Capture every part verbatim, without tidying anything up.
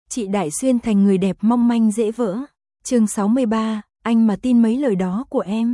chị Đại Xuyên thành người đẹp mong manh dễ vỡ. Chương sáu mươi ba, anh mà tin mấy lời đó của em.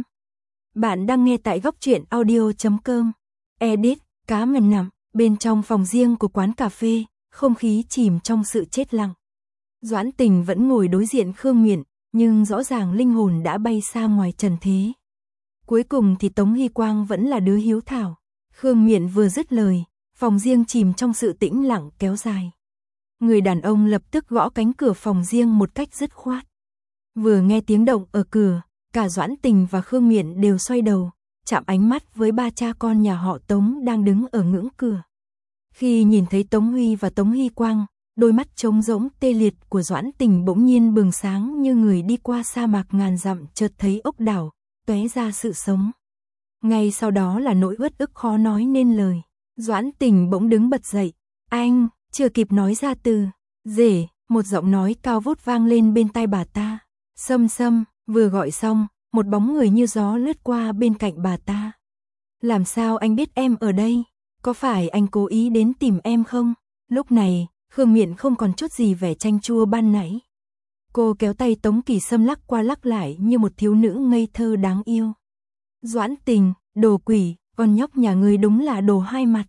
Bạn đang nghe tại góc truyện audio chấm com. Edit, cá ngần nằm, bên trong phòng riêng của quán cà phê, không khí chìm trong sự chết lặng. Doãn Tình vẫn ngồi đối diện Khương Miện, nhưng rõ ràng linh hồn đã bay xa ngoài trần thế. Cuối cùng thì Tống Hy Quang vẫn là đứa hiếu thảo. Khương Miện vừa dứt lời, phòng riêng chìm trong sự tĩnh lặng kéo dài. Người đàn ông lập tức gõ cánh cửa phòng riêng một cách dứt khoát. Vừa nghe tiếng động ở cửa, cả Doãn Tình và Khương Miện đều xoay đầu, chạm ánh mắt với ba cha con nhà họ Tống đang đứng ở ngưỡng cửa. Khi nhìn thấy Tống Huy và Tống Hy Quang, đôi mắt trống rỗng tê liệt của Doãn Tình bỗng nhiên bừng sáng như người đi qua sa mạc ngàn dặm chợt thấy ốc đảo, tóe ra sự sống. Ngay sau đó là nỗi uất ức khó nói nên lời. Doãn Tình bỗng đứng bật dậy. Anh, chưa kịp nói ra từ, rể, một giọng nói cao vút vang lên bên tai bà ta. Sâm Sâm, vừa gọi xong, một bóng người như gió lướt qua bên cạnh bà ta. Làm sao anh biết em ở đây? Có phải anh cố ý đến tìm em không? Lúc này, Khương Miện không còn chút gì vẻ chanh chua ban nãy. Cô kéo tay Tống Kỳ Sâm lắc qua lắc lại như một thiếu nữ ngây thơ đáng yêu. Doãn Tình, đồ quỷ, con nhóc nhà ngươi đúng là đồ hai mặt.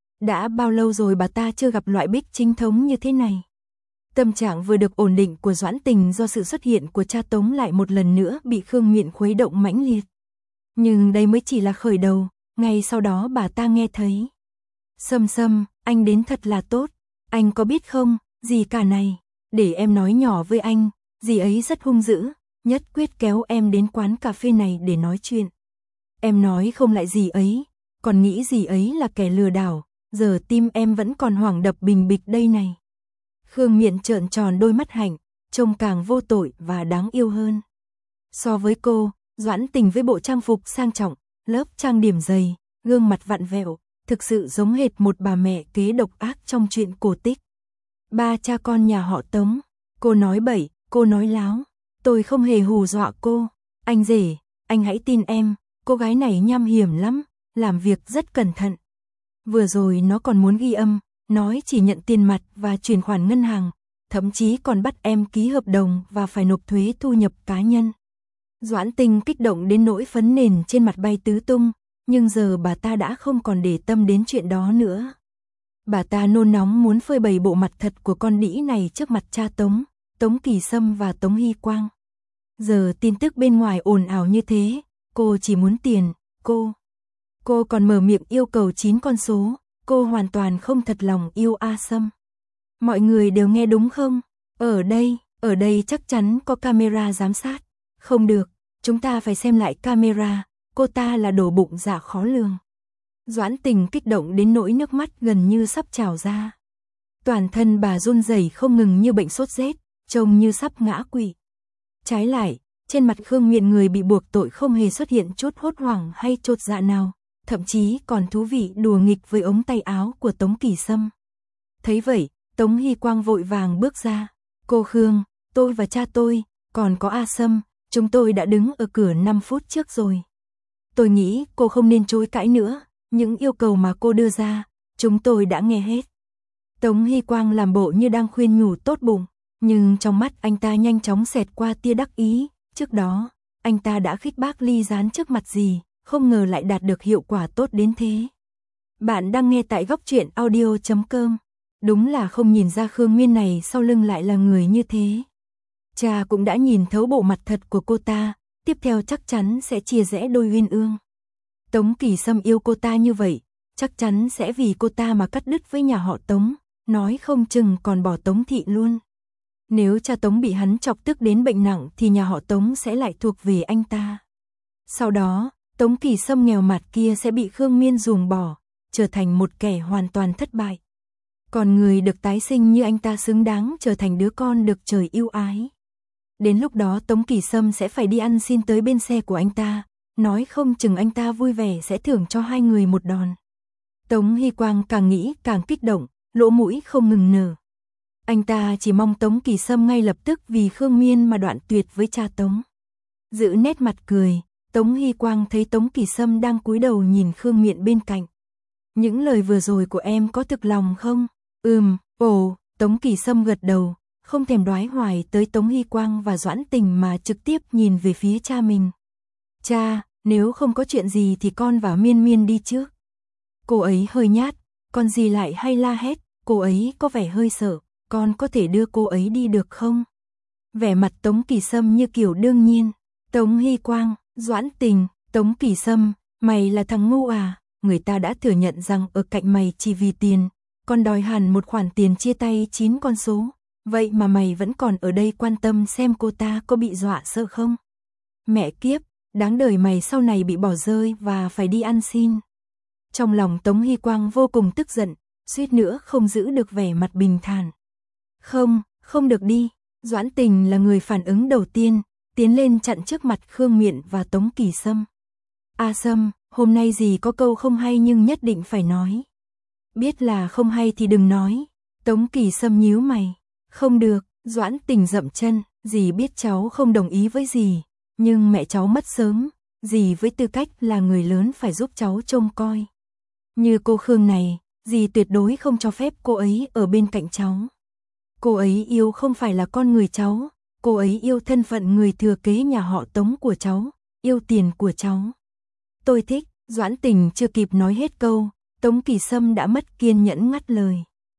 Đã bao lâu rồi bà ta chưa gặp loại bích chính thống như thế này. Tâm trạng vừa được ổn định của Doãn Tình do sự xuất hiện của cha Tống lại một lần nữa bị Khương Miện khuấy động mãnh liệt. Nhưng đây mới chỉ là khởi đầu, ngay sau đó bà ta nghe thấy. Sâm Sâm, anh đến thật là tốt, anh có biết không, dì cả này, để em nói nhỏ với anh, dì ấy rất hung dữ, nhất quyết kéo em đến quán cà phê này để nói chuyện. Em nói không lại dì ấy, còn nghĩ dì ấy là kẻ lừa đảo, giờ tim em vẫn còn hoảng đập bình bịch đây này. Khương Miện trợn tròn đôi mắt hạnh, trông càng vô tội và đáng yêu hơn. So với cô, Doãn Tình với bộ trang phục sang trọng, lớp trang điểm dày, gương mặt vặn vẹo, thực sự giống hệt một bà mẹ kế độc ác trong chuyện cổ tích. Ba cha con nhà họ Tống, cô nói bậy, cô nói láo, tôi không hề hù dọa cô. Anh rể, anh hãy tin em, cô gái này nham hiểm lắm, làm việc rất cẩn thận. Vừa rồi nó còn muốn ghi âm, nói chỉ nhận tiền mặt và chuyển khoản ngân hàng, thậm chí còn bắt em ký hợp đồng và phải nộp thuế thu nhập cá nhân. Doãn Tình kích động đến nỗi phấn nền trên mặt bay tứ tung, nhưng giờ bà ta đã không còn để tâm đến chuyện đó nữa. Bà ta nôn nóng muốn phơi bày bộ mặt thật của con đĩ này trước mặt cha Tống, Tống Kỳ Sâm và Tống Hy Quang. Giờ tin tức bên ngoài ồn ào như thế, cô chỉ muốn tiền, cô. Cô còn mở miệng yêu cầu chín con số, cô hoàn toàn không thật lòng yêu A Sâm. Mọi người đều nghe đúng không? Ở đây, ở đây chắc chắn có camera giám sát. Không được, chúng ta phải xem lại camera, cô ta là đồ bụng dạ khó lường. Doãn Tình kích động đến nỗi nước mắt gần như sắp trào ra. Toàn thân bà run rẩy không ngừng như bệnh sốt rét, trông như sắp ngã quỵ. Trái lại, trên mặt Khương Miện người bị buộc tội không hề xuất hiện chút hốt hoảng hay chột dạ nào, thậm chí còn thú vị đùa nghịch với ống tay áo của Tống Kỳ Sâm. Thấy vậy, Tống Hy Quang vội vàng bước ra. Cô Khương, tôi và cha tôi, còn có A Sâm, chúng tôi đã đứng ở cửa năm phút trước rồi. Tôi nghĩ cô không nên chối cãi nữa, những yêu cầu mà cô đưa ra, chúng tôi đã nghe hết. Tống Hy Quang làm bộ như đang khuyên nhủ tốt bụng, nhưng trong mắt anh ta nhanh chóng xẹt qua tia đắc ý. Trước đó, anh ta đã khích bác ly gián trước mặt dì, không ngờ lại đạt được hiệu quả tốt đến thế. Bạn đang nghe tại góc truyện audio chấm com. Đúng là không nhìn ra Khương Miên này sau lưng lại là người như thế. Cha cũng đã nhìn thấu bộ mặt thật của cô ta, tiếp theo chắc chắn sẽ chia rẽ đôi uyên ương. Tống Kỳ Sâm yêu cô ta như vậy, chắc chắn sẽ vì cô ta mà cắt đứt với nhà họ Tống, nói không chừng còn bỏ Tống thị luôn. Nếu cha Tống bị hắn chọc tức đến bệnh nặng thì nhà họ Tống sẽ lại thuộc về anh ta. Sau đó, Tống Kỳ Sâm nghèo mặt kia sẽ bị Khương Miên ruồng bỏ, trở thành một kẻ hoàn toàn thất bại. Còn người được tái sinh như anh ta xứng đáng trở thành đứa con được trời yêu ái. Đến lúc đó Tống Kỳ Sâm sẽ phải đi ăn xin tới bên xe của anh ta, nói không chừng anh ta vui vẻ sẽ thưởng cho hai người một đòn. Tống Hy Quang càng nghĩ càng kích động, lỗ mũi không ngừng nở. Anh ta chỉ mong Tống Kỳ Sâm ngay lập tức vì Khương Miên mà đoạn tuyệt với cha Tống. Giữ nét mặt cười, Tống Hy Quang thấy Tống Kỳ Sâm đang cúi đầu nhìn Khương Miện bên cạnh. Những lời vừa rồi của em có thực lòng không? Ừm, ồ, Tống Kỳ Sâm gật đầu, không thèm đoái hoài tới Tống Hy Quang và Doãn Tình mà trực tiếp nhìn về phía cha mình. Cha, nếu không có chuyện gì thì con và Miên Miên đi trước. Cô ấy hơi nhát, còn gì lại hay la hét, cô ấy có vẻ hơi sợ, con có thể đưa cô ấy đi được không? Vẻ mặt Tống Kỳ Sâm như kiểu đương nhiên. Tống Hy Quang, Doãn Tình, Tống Kỳ Sâm, mày là thằng ngu à? Người ta đã thừa nhận rằng ở cạnh mày chỉ vì tiền, còn đòi hẳn một khoản tiền chia tay chín con số. Vậy mà mày vẫn còn ở đây quan tâm xem cô ta có bị dọa sợ không? Mẹ kiếp, đáng đời mày sau này bị bỏ rơi và phải đi ăn xin. Trong lòng Tống Hy Quang vô cùng tức giận, suýt nữa không giữ được vẻ mặt bình thản. Không, không được đi. Doãn Tình là người phản ứng đầu tiên, tiến lên chặn trước mặt Khương Miện và Tống Kỳ Sâm. A Sâm, hôm nay dì có câu không hay nhưng nhất định phải nói. Biết là không hay thì đừng nói. Tống Kỳ Sâm nhíu mày. Không được, Doãn Tình dậm chân, dì biết cháu không đồng ý với dì, nhưng mẹ cháu mất sớm, dì với tư cách là người lớn phải giúp cháu trông coi. Như cô Khương này, dì tuyệt đối không cho phép cô ấy ở bên cạnh cháu. Cô ấy yêu không phải là con người cháu, cô ấy yêu thân phận người thừa kế nhà họ Tống của cháu, yêu tiền của cháu. Tôi thích, Doãn Tình chưa kịp nói hết câu, Tống Kỳ Sâm đã mất kiên nhẫn ngắt lời.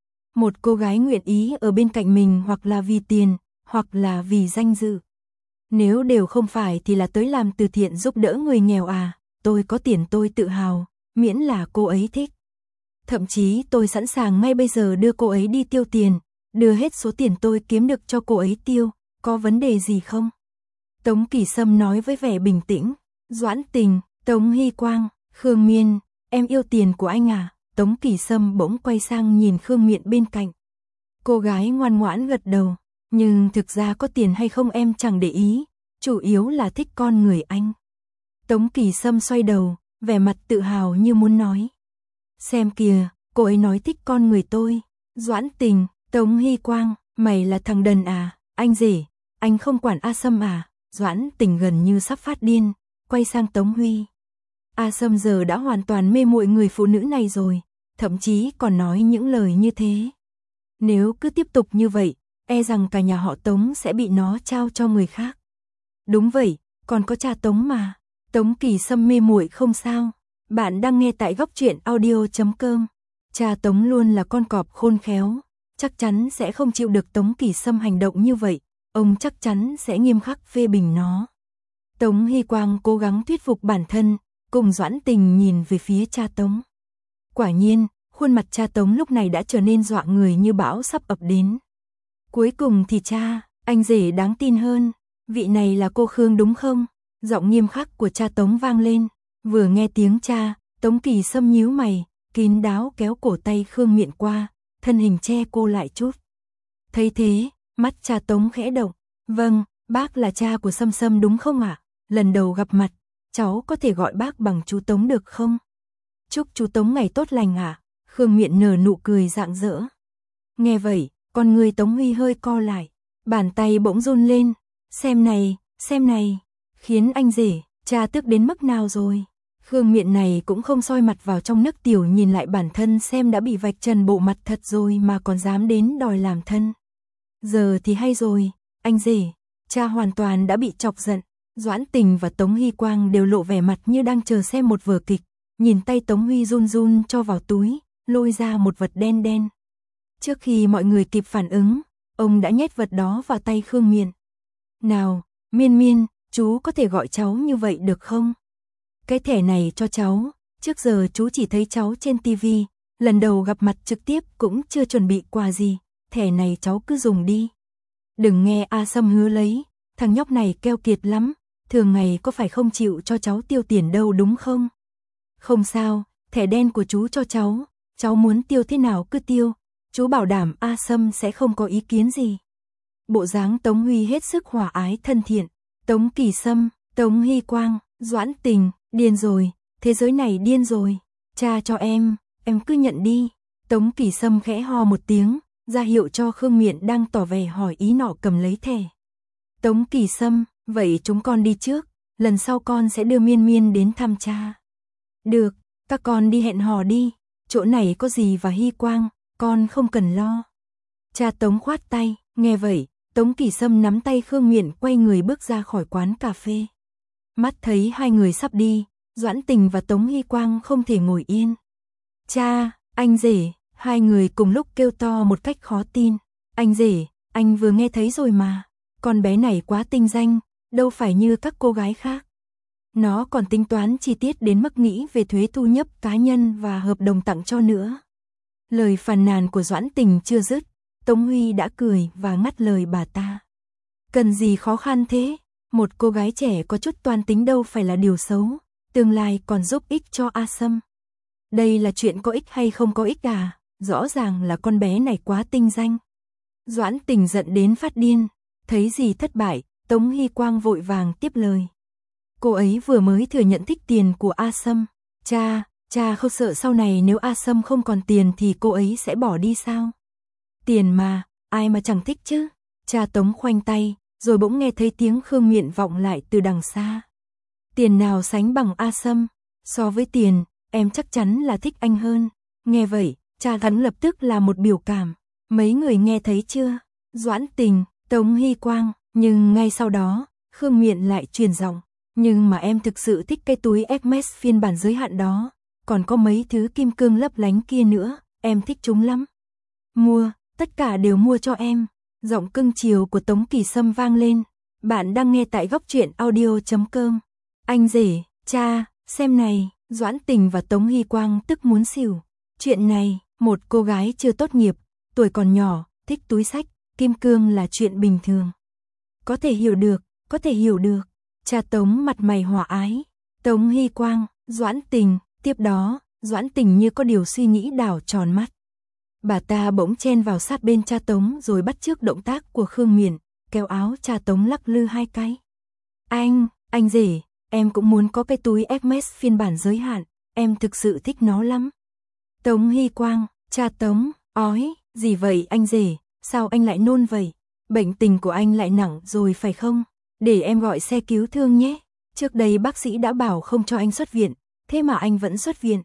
Một cô gái nguyện ý ở bên cạnh mình hoặc là vì tiền, hoặc là vì danh dự. Nếu đều không phải thì là tới làm từ thiện giúp đỡ người nghèo à, tôi có tiền tôi tự hào, miễn là cô ấy thích. Thậm chí tôi sẵn sàng ngay bây giờ đưa cô ấy đi tiêu tiền, đưa hết số tiền tôi kiếm được cho cô ấy tiêu, có vấn đề gì không? Tống Kỳ Sâm nói với vẻ bình tĩnh. Doãn Tình, Tống Hy Quang, Khương Miên, em yêu tiền của anh à? Tống Kỳ Sâm bỗng quay sang nhìn Khương Miện bên cạnh. Cô gái ngoan ngoãn gật đầu, nhưng thực ra có tiền hay không em chẳng để ý, chủ yếu là thích con người anh. Tống Kỳ Sâm xoay đầu, vẻ mặt tự hào như muốn nói. Xem kìa, cô ấy nói thích con người tôi. Doãn Tình, Tống Hy Quang, mày là thằng đần à, anh rể, anh không quản A Sâm à? Doãn Tình gần như sắp phát điên, quay sang Tống Huy. A Sâm giờ đã hoàn toàn mê muội người phụ nữ này rồi, thậm chí còn nói những lời như thế. Nếu cứ tiếp tục như vậy, e rằng cả nhà họ Tống sẽ bị nó trao cho người khác. Đúng vậy, còn có cha Tống mà. Tống Kỳ Sâm mê muội không sao. Bạn đang nghe tại góc truyện audio chấm com. Cha Tống luôn là con cọp khôn khéo, chắc chắn sẽ không chịu được Tống Kỳ Sâm hành động như vậy, ông chắc chắn sẽ nghiêm khắc phê bình nó. Tống Hy Quang cố gắng thuyết phục bản thân, cùng Doãn Tình nhìn về phía cha Tống. Quả nhiên, khuôn mặt cha Tống lúc này đã trở nên dọa người như bão sắp ập đến. Cuối cùng thì cha, anh rể đáng tin hơn, vị này là cô Khương đúng không? Giọng nghiêm khắc của cha Tống vang lên, vừa nghe tiếng cha, Tống Kỳ Sâm nhíu mày, kín đáo kéo cổ tay Khương Miện qua, thân hình che cô lại chút. Thấy thế, mắt cha Tống khẽ động, vâng, bác là cha của Sâm Sâm đúng không ạ? Lần đầu gặp mặt, cháu có thể gọi bác bằng chú Tống được không? Chúc chú Tống ngày tốt lành ạ. À? Khương Miện nở nụ cười rạng rỡ. Nghe vậy, con người Tống Huy hơi co lại, bàn tay bỗng run lên, xem này, xem này, khiến anh rể, cha tức đến mức nào rồi? Khương Miện này cũng không soi mặt vào trong nước tiểu nhìn lại bản thân xem đã bị vạch trần bộ mặt thật rồi mà còn dám đến đòi làm thân. Giờ thì hay rồi, anh rể, cha hoàn toàn đã bị chọc giận. Doãn Tình và Tống Hy Quang đều lộ vẻ mặt như đang chờ xem một vở kịch, nhìn tay Tống Huy run run cho vào túi, lôi ra một vật đen đen. Trước khi mọi người kịp phản ứng, ông đã nhét vật đó vào tay Khương Miện. Nào, Miên Miên, chú có thể gọi cháu như vậy được không? Cái thẻ này cho cháu, trước giờ chú chỉ thấy cháu trên tivi, lần đầu gặp mặt trực tiếp cũng chưa chuẩn bị quà gì, thẻ này cháu cứ dùng đi. Đừng nghe A Sâm hứa lấy, thằng nhóc này keo kiệt lắm, thường ngày có phải không chịu cho cháu tiêu tiền đâu đúng không? Không sao, thẻ đen của chú cho cháu, cháu muốn tiêu thế nào cứ tiêu, chú bảo đảm A Sâm sẽ không có ý kiến gì. Bộ dáng Tống Huy hết sức hòa ái thân thiện, Tống Kỳ Sâm, Tống Hy Quang, Doãn Tình, điên rồi, thế giới này điên rồi, cha cho em, em cứ nhận đi. Tống Kỳ Sâm khẽ ho một tiếng, ra hiệu cho Khương Miện đang tỏ vẻ hỏi ý nọ cầm lấy thẻ. Tống Kỳ Sâm, vậy chúng con đi trước, lần sau con sẽ đưa Miên Miên đến thăm cha. Được, các con đi hẹn hò đi, chỗ này có gì và Hy Quang, con không cần lo. Cha Tống khoát tay, Nghe vậy, Tống Kỳ Sâm nắm tay Khương Miện quay người bước ra khỏi quán cà phê. Mắt thấy hai người sắp đi, Doãn Tình và Tống Hy Quang không thể ngồi yên. Cha, anh rể, hai người cùng lúc kêu to một cách khó tin. Anh rể, anh vừa nghe thấy rồi mà. Con bé này quá tinh danh, đâu phải như các cô gái khác. Nó còn tính toán chi tiết đến mức nghĩ về thuế thu nhập cá nhân và hợp đồng tặng cho nữa. Lời phàn nàn của Doãn Tình chưa dứt, Tống Huy đã cười và ngắt lời bà ta. Cần gì khó khăn thế? Một cô gái trẻ có chút toan tính đâu phải là điều xấu, tương lai còn giúp ích cho A Sâm. Đây là chuyện có ích hay không có ích à? Rõ ràng là con bé này quá tinh danh. Doãn Tình giận đến phát điên, thấy gì thất bại, Tống Hy Quang vội vàng tiếp lời. Cô ấy vừa mới thừa nhận thích tiền của A Sâm. Cha, cha không sợ sau này nếu A Sâm không còn tiền thì cô ấy sẽ bỏ đi sao? Tiền mà, ai mà chẳng thích chứ? Cha Tống khoanh tay, rồi bỗng nghe thấy tiếng Khương Miện vọng lại từ đằng xa. Tiền nào sánh bằng A Sâm? So với tiền, em chắc chắn là thích anh hơn. Nghe vậy, cha hắn lập tức là một biểu cảm. Mấy người nghe thấy chưa? Doãn Tình, Tống Hy Quang, nhưng ngay sau đó, Khương Miện lại truyền giọng. Nhưng mà em thực sự thích cái túi Hermes phiên bản giới hạn đó, còn có mấy thứ kim cương lấp lánh kia nữa, em thích chúng lắm. Mua, tất cả đều mua cho em. Giọng cưng chiều của Tống Kỳ Sâm vang lên. Bạn đang nghe tại góc truyện audio chấm com. Anh rể, cha, xem này, Doãn Tình và Tống Hy Quang tức muốn xỉu. Chuyện này, một cô gái chưa tốt nghiệp, tuổi còn nhỏ, thích túi xách, kim cương là chuyện bình thường. Có thể hiểu được, có thể hiểu được. Cha Tống mặt mày hòa ái. Tống Hy Quang, Doãn Tình, tiếp đó, Doãn Tình như có điều suy nghĩ đảo tròn mắt. Bà ta bỗng chen vào sát bên cha Tống rồi bắt chước động tác của Khương Miện, kéo áo cha Tống lắc lư hai cái. Anh, anh rể, em cũng muốn có cái túi Hermes phiên bản giới hạn, em thực sự thích nó lắm. Tống Hy Quang, cha Tống, ói, gì vậy anh rể, sao anh lại nôn vậy? Bệnh tình của anh lại nặng rồi phải không? Để em gọi xe cứu thương nhé. Trước đây bác sĩ đã bảo không cho anh xuất viện, thế mà anh vẫn xuất viện.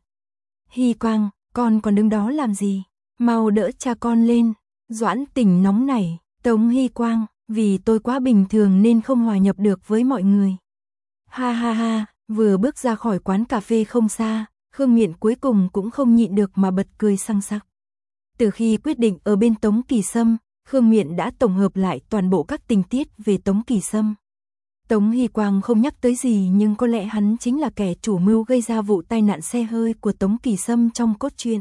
Hy Quang, con còn đứng đó làm gì? Mau đỡ cha con lên. Doãn Tình nóng nảy. Tống Hy Quang, vì tôi quá bình thường nên không hòa nhập được với mọi người. Ha ha ha, vừa bước ra khỏi quán cà phê không xa, Khương Miện cuối cùng cũng không nhịn được mà bật cười săng sặc. Từ khi quyết định ở bên Tống Kỳ Sâm, Khương Miện đã tổng hợp lại toàn bộ các tình tiết về Tống Kỳ Sâm. Tống Hy Quang không nhắc tới gì nhưng có lẽ hắn chính là kẻ chủ mưu gây ra vụ tai nạn xe hơi của Tống Kỳ Sâm trong cốt truyện.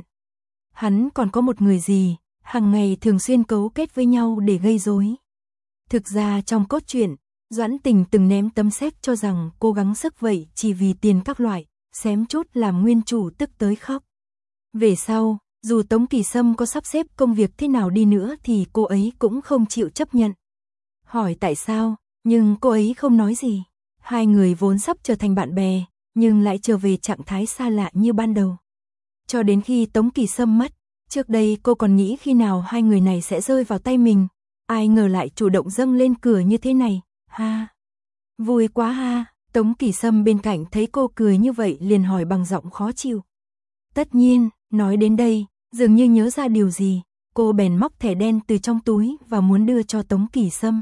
Hắn còn có một người gì, hàng ngày thường xuyên cấu kết với nhau để gây rối. Thực ra trong cốt truyện, Doãn Tình từng ném tấm séc cho rằng cô gắng sức vậy chỉ vì tiền các loại, xém chút làm nguyên chủ tức tới khóc. Về sau, dù Tống Kỳ Sâm có sắp xếp công việc thế nào đi nữa thì cô ấy cũng không chịu chấp nhận. Hỏi tại sao, nhưng cô ấy không nói gì. Hai người vốn sắp trở thành bạn bè, nhưng lại trở về trạng thái xa lạ như ban đầu. Cho đến khi Tống Kỳ Sâm mất, trước đây cô còn nghĩ khi nào hai người này sẽ rơi vào tay mình. Ai ngờ lại chủ động dâng lên cửa như thế này, ha. Vui quá ha, Tống Kỳ Sâm bên cạnh thấy cô cười như vậy liền hỏi bằng giọng khó chịu. Tất nhiên, nói đến đây, dường như nhớ ra điều gì, cô bèn móc thẻ đen từ trong túi và muốn đưa cho Tống Kỳ Sâm.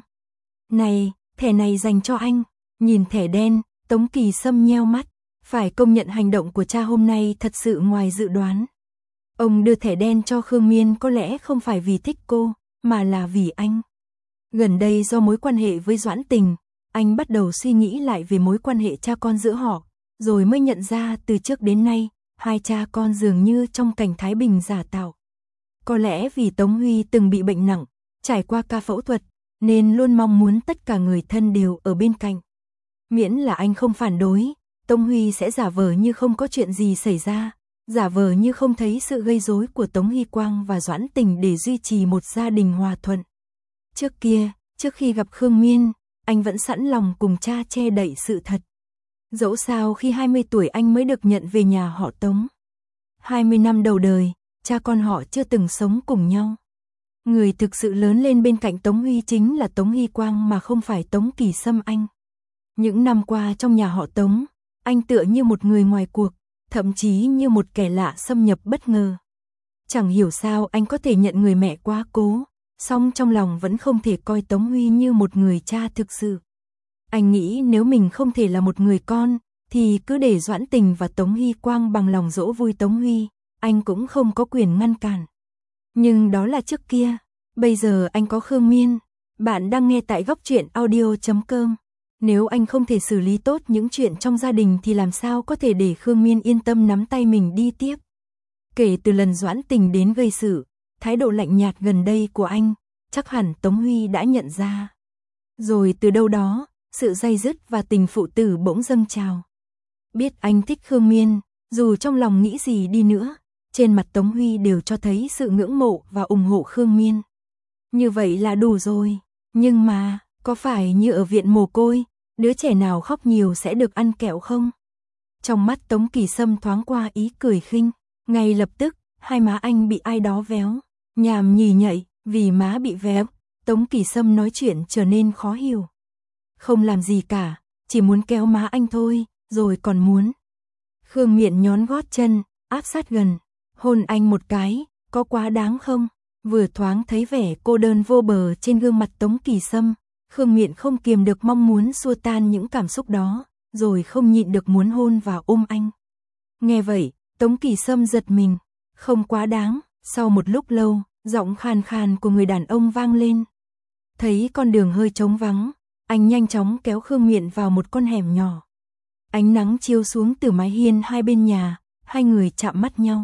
Này, thẻ này dành cho anh. Nhìn thẻ đen, Tống Kỳ Sâm nheo mắt, phải công nhận hành động của cha hôm nay thật sự ngoài dự đoán. Ông đưa thẻ đen cho Khương Miên có lẽ không phải vì thích cô, mà là vì anh. Gần đây do mối quan hệ với Doãn Tình, anh bắt đầu suy nghĩ lại về mối quan hệ cha con giữa họ, rồi mới nhận ra từ trước đến nay, hai cha con dường như trong cảnh thái bình giả tạo. Có lẽ vì Tống Huy từng bị bệnh nặng, trải qua ca phẫu thuật, nên luôn mong muốn tất cả người thân đều ở bên cạnh. Miễn là anh không phản đối, Tống Huy sẽ giả vờ như không có chuyện gì xảy ra, giả vờ như không thấy sự gây rối của Tống Hy Quang và Doãn Tình để duy trì một gia đình hòa thuận. Trước kia, trước khi gặp Khương Miên, anh vẫn sẵn lòng cùng cha che đậy sự thật. Dẫu sao khi hai mươi tuổi anh mới được nhận về nhà họ Tống. hai mươi năm đầu đời, cha con họ chưa từng sống cùng nhau. Người thực sự lớn lên bên cạnh Tống Huy chính là Tống Hy Quang mà không phải Tống Kỳ Sâm anh. Những năm qua trong nhà họ Tống, anh tựa như một người ngoài cuộc, thậm chí như một kẻ lạ xâm nhập bất ngờ. Chẳng hiểu sao anh có thể nhận người mẹ quá cố, song trong lòng vẫn không thể coi Tống Huy như một người cha thực sự. Anh nghĩ nếu mình không thể là một người con, thì cứ để Doãn Tình và Tống Hy Quang bằng lòng dỗ vui Tống Huy, anh cũng không có quyền ngăn cản. Nhưng đó là trước kia, bây giờ anh có Khương Miên. Bạn đang nghe tại góc truyện audio chấm com. Nếu anh không thể xử lý tốt những chuyện trong gia đình thì làm sao có thể để Khương Miên yên tâm nắm tay mình đi tiếp. Kể từ lần Doãn Tình đến gây sự, thái độ lạnh nhạt gần đây của anh, chắc hẳn Tống Huy đã nhận ra. Rồi từ đâu đó, sự day dứt và tình phụ tử bỗng dâng trào. Biết anh thích Khương Miên, dù trong lòng nghĩ gì đi nữa, trên mặt Tống Huy đều cho thấy sự ngưỡng mộ và ủng hộ Khương Miên. Như vậy là đủ rồi, nhưng mà, có phải như ở viện mồ côi, đứa trẻ nào khóc nhiều sẽ được ăn kẹo không? Trong mắt Tống Kỳ Sâm thoáng qua ý cười khinh, ngay lập tức, hai má anh bị ai đó véo, nhàm nhì nhạy, vì má bị véo, Tống Kỳ Sâm nói chuyện trở nên khó hiểu. Không làm gì cả, chỉ muốn kéo má anh thôi, rồi còn muốn. Khương Miện nhón gót chân, áp sát gần, hôn anh một cái, có quá đáng không? Vừa thoáng thấy vẻ cô đơn vô bờ trên gương mặt Tống Kỳ Sâm, Khương Miện không kiềm được mong muốn xua tan những cảm xúc đó, rồi không nhịn được muốn hôn và ôm anh. Nghe vậy, Tống Kỳ Sâm giật mình, không quá đáng, sau một lúc lâu, giọng khàn khàn của người đàn ông vang lên. Thấy con đường hơi trống vắng, anh nhanh chóng kéo Khương Miện vào một con hẻm nhỏ. Ánh nắng chiếu xuống từ mái hiên hai bên nhà, hai người chạm mắt nhau.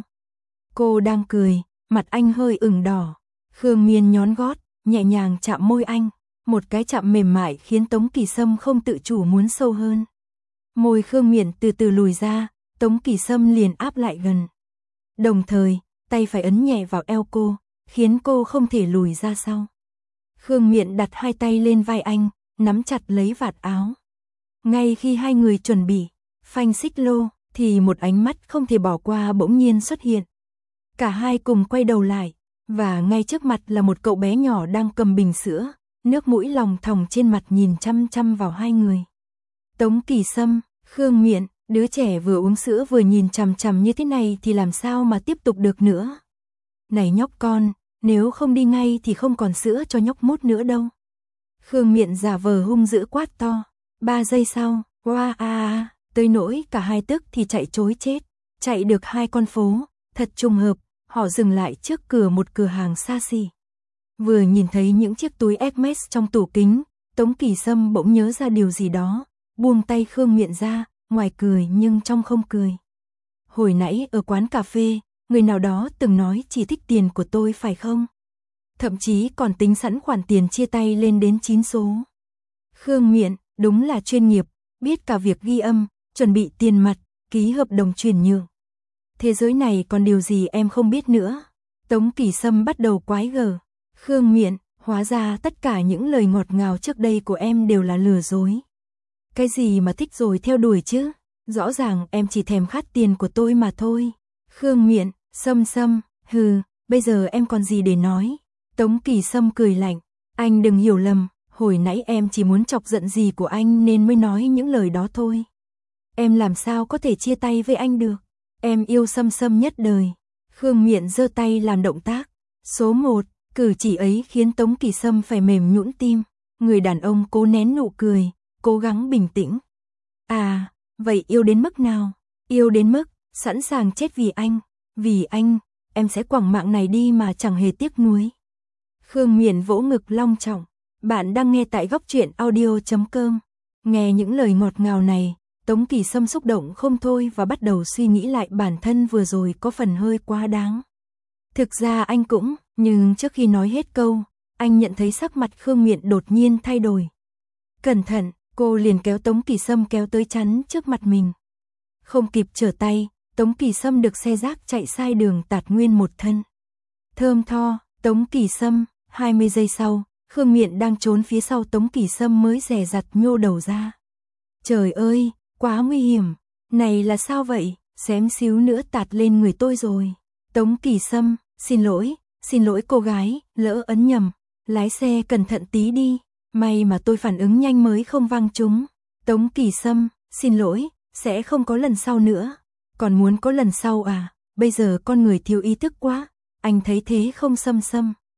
Cô đang cười, mặt anh hơi ửng đỏ. Khương Miên nhón gót, nhẹ nhàng chạm môi anh. Một cái chạm mềm mại khiến Tống Kỳ Sâm không tự chủ muốn sâu hơn. Môi Khương Miện từ từ lùi ra, Tống Kỳ Sâm liền áp lại gần. Đồng thời, tay phải ấn nhẹ vào eo cô, khiến cô không thể lùi ra sau. Khương Miện đặt hai tay lên vai anh, nắm chặt lấy vạt áo. Ngay khi hai người chuẩn bị phanh xích lô, thì một ánh mắt không thể bỏ qua bỗng nhiên xuất hiện. Cả hai cùng quay đầu lại, và ngay trước mặt là một cậu bé nhỏ đang cầm bình sữa, nước mũi lòng thòng trên mặt nhìn chăm chăm vào hai người. Tống Kỳ Sâm, Khương Miện, đứa trẻ vừa uống sữa vừa nhìn chằm chằm như thế này thì làm sao mà tiếp tục được nữa. Này nhóc con, nếu không đi ngay thì không còn sữa cho nhóc mút nữa đâu. Khương Miện giả vờ hung dữ quát to. Ba giây sau, oa a a, tới nỗi cả hai tức thì chạy trối chết. Chạy được hai con phố, thật trùng hợp, họ dừng lại trước cửa một cửa hàng xa xỉ. Vừa nhìn thấy những chiếc túi Hermes trong tủ kính, Tống Kỳ Sâm bỗng nhớ ra điều gì đó, buông tay Khương Miện ra, ngoài cười nhưng trong không cười. Hồi nãy ở quán cà phê, người nào đó từng nói chỉ thích tiền của tôi phải không? Thậm chí còn tính sẵn khoản tiền chia tay lên đến chín số. Khương Miện, đúng là chuyên nghiệp, biết cả việc ghi âm, chuẩn bị tiền mặt, ký hợp đồng chuyển nhượng. Thế giới này còn điều gì em không biết nữa? Tống Kỳ Sâm bắt đầu quái gở. Khương Miện, hóa ra tất cả những lời ngọt ngào trước đây của em đều là lừa dối. Cái gì mà thích rồi theo đuổi chứ? Rõ ràng em chỉ thèm khát tiền của tôi mà thôi. Khương Miện, Sâm Sâm, hừ, bây giờ em còn gì để nói? Tống Kỳ Sâm cười lạnh, anh đừng hiểu lầm, hồi nãy em chỉ muốn chọc giận gì của anh nên mới nói những lời đó thôi. Em làm sao có thể chia tay với anh được? Em yêu Sâm Sâm nhất đời. Khương Miện giơ tay làm động tác. Số một, cử chỉ ấy khiến Tống Kỳ Sâm phải mềm nhũn tim. Người đàn ông cố nén nụ cười, cố gắng bình tĩnh. À, vậy yêu đến mức nào? Yêu đến mức, sẵn sàng chết vì anh. Vì anh, em sẽ quẳng mạng này đi mà chẳng hề tiếc nuối. Khương Miện vỗ ngực long trọng. Bạn đang nghe tại góc truyện audio chấm com. Nghe những lời ngọt ngào này, Tống Kỳ Sâm xúc động không thôi và bắt đầu suy nghĩ lại bản thân vừa rồi có phần hơi quá đáng. Thực ra anh cũng, nhưng trước khi nói hết câu, anh nhận thấy sắc mặt Khương Miện đột nhiên thay đổi. Cẩn thận, cô liền kéo Tống Kỳ Sâm kéo tới chắn trước mặt mình. Không kịp trở tay, Tống Kỳ Sâm được xe rác chạy sai đường tạt nguyên một thân. Thơm tho, Tống Kỳ Sâm, hai mươi giây sau, Khương Miện đang trốn phía sau Tống Kỳ Sâm mới dè dặt nhô đầu ra. Trời ơi, quá nguy hiểm, này là sao vậy, xém xíu nữa tạt lên người tôi rồi. Tống Kỳ Sâm, xin lỗi, xin lỗi cô gái, lỡ ấn nhầm, lái xe cẩn thận tí đi, may mà tôi phản ứng nhanh mới không văng trúng. Tống Kỳ Sâm, xin lỗi, sẽ không có lần sau nữa. Còn muốn có lần sau à, bây giờ con người thiếu ý thức quá, anh thấy thế không Sâm Sâm?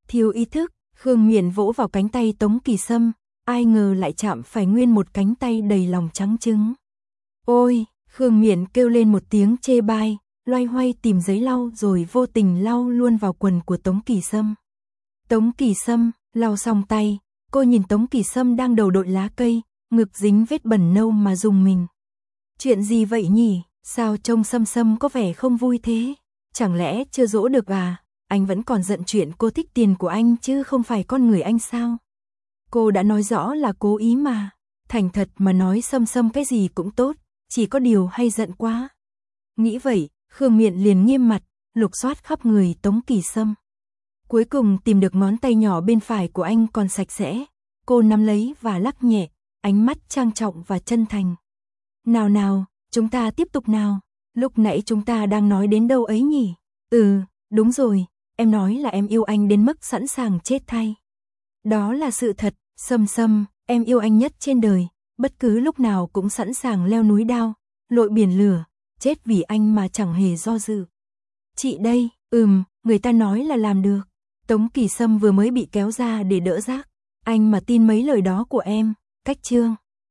Thiếu ý thức, Khương Miện vỗ vào cánh tay Tống Kỳ Sâm, ai ngờ lại chạm phải nguyên một cánh tay đầy lòng trắng trứng. Ôi, Khương Miện kêu lên một tiếng chê bai, loay hoay tìm giấy lau rồi vô tình lau luôn vào quần của Tống Kỳ Sâm. Tống Kỳ Sâm, lau xong tay, cô nhìn Tống Kỳ Sâm đang đầu đội lá cây, ngực dính vết bẩn nâu mà rùng mình. Chuyện gì vậy nhỉ, sao trông Sâm Sâm có vẻ không vui thế? Chẳng lẽ chưa dỗ được à? Anh vẫn còn giận chuyện cô thích tiền của anh chứ không phải con người anh sao? Cô đã nói rõ là cố ý mà. Thành thật mà nói Sâm Sâm cái gì cũng tốt, chỉ có điều hay giận quá. Nghĩ vậy, Khương Miện liền nghiêm mặt, lục soát khắp người Tống Kỳ Sâm. Cuối cùng tìm được ngón tay nhỏ bên phải của anh còn sạch sẽ. Cô nắm lấy và lắc nhẹ, ánh mắt trang trọng và chân thành. Nào nào, chúng ta tiếp tục nào. Lúc nãy chúng ta đang nói đến đâu ấy nhỉ? Ừ, đúng rồi, em nói là em yêu anh đến mức sẵn sàng chết thay. Đó là sự thật, Sâm Sâm, em yêu anh nhất trên đời, bất cứ lúc nào cũng sẵn sàng leo núi đao, lội biển lửa, chết vì anh mà chẳng hề do dự. Chị đây, ừm, người ta nói là làm được. Tống Kỳ Sâm vừa mới bị kéo ra để đỡ rác. Anh mà tin mấy lời đó của em, cách chương.